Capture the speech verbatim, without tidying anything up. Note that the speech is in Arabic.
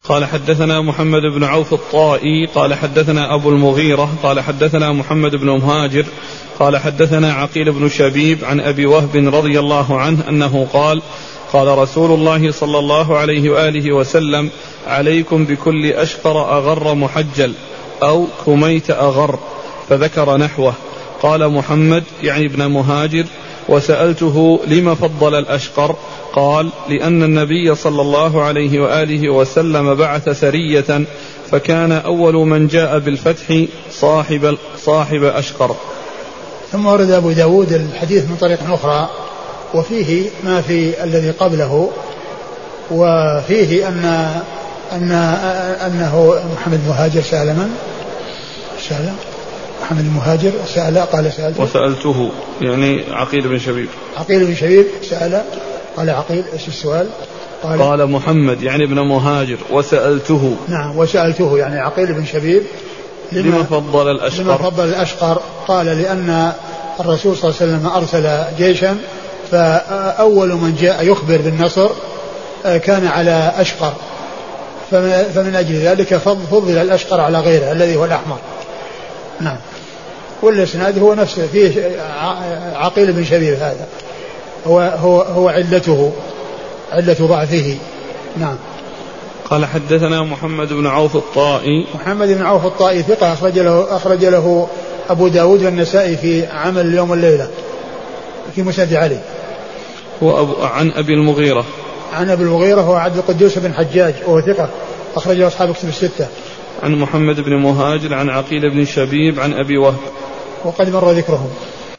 قال حدثنا محمد بن عوف الطائي قال حدثنا أبو المغيرة قال حدثنا محمد بن مهاجر قال حدثنا عقيل بن شبيب عن أبي وهب رضي الله عنه أنه قال قال رسول الله صلى الله عليه وآله وسلم عليكم بكل أشقر أغر محجل أو كميت أغر، فذكر نحوه. قال محمد يعني ابن مهاجر وسألته لم فضل الأشقر؟ قال لأن النبي صلى الله عليه وآله وسلم بعث سرية فكان أول من جاء بالفتح صاحب, صاحب أشقر. ثم ورد أبو داود الحديث من طريق أخرى وفيه ما في الذي قبله، وفيه أن أن أنه محمد المهاجر سأل من؟ سأل محمد المهاجر سأل قال سألته وسألته يعني عقيل بن شبيب عقيل بن شبيب سأل قال عقيل ايش السؤال؟ قال, قال محمد يعني ابن مهاجر وسألته. نعم وسألته يعني عقيل بن شبيب لما, لما فضل الأشقر؟ لما فضل الأشقر؟ قال لأن الرسول صلى الله عليه وسلم أرسل جيشا فأول من جاء يخبر بالنصر كان على أشقر، فمن أجل ذلك فضل الأشقر على غيره الذي هو الأحمر. نعم. والإسناد هو نفسه فيه عقيل بن شبيب هذا هو هو هو علته علة ضعفه. نعم. قال حدثنا محمد بن عوف الطائي. محمد بن عوف الطائي ثقة أخرج له أخرج له أبو داود والنسائي في عمل اليوم والليلة في مسند علي. وعن أبي المغيرة عن أبي المغيرة هو عبد القدوس بن حجاج وهو ثقة أخرجه أصحاب كتب الستة. عن محمد بن مهاجر عن عقيل بن شبيب عن أبي وهب وقد مر ذكرهم.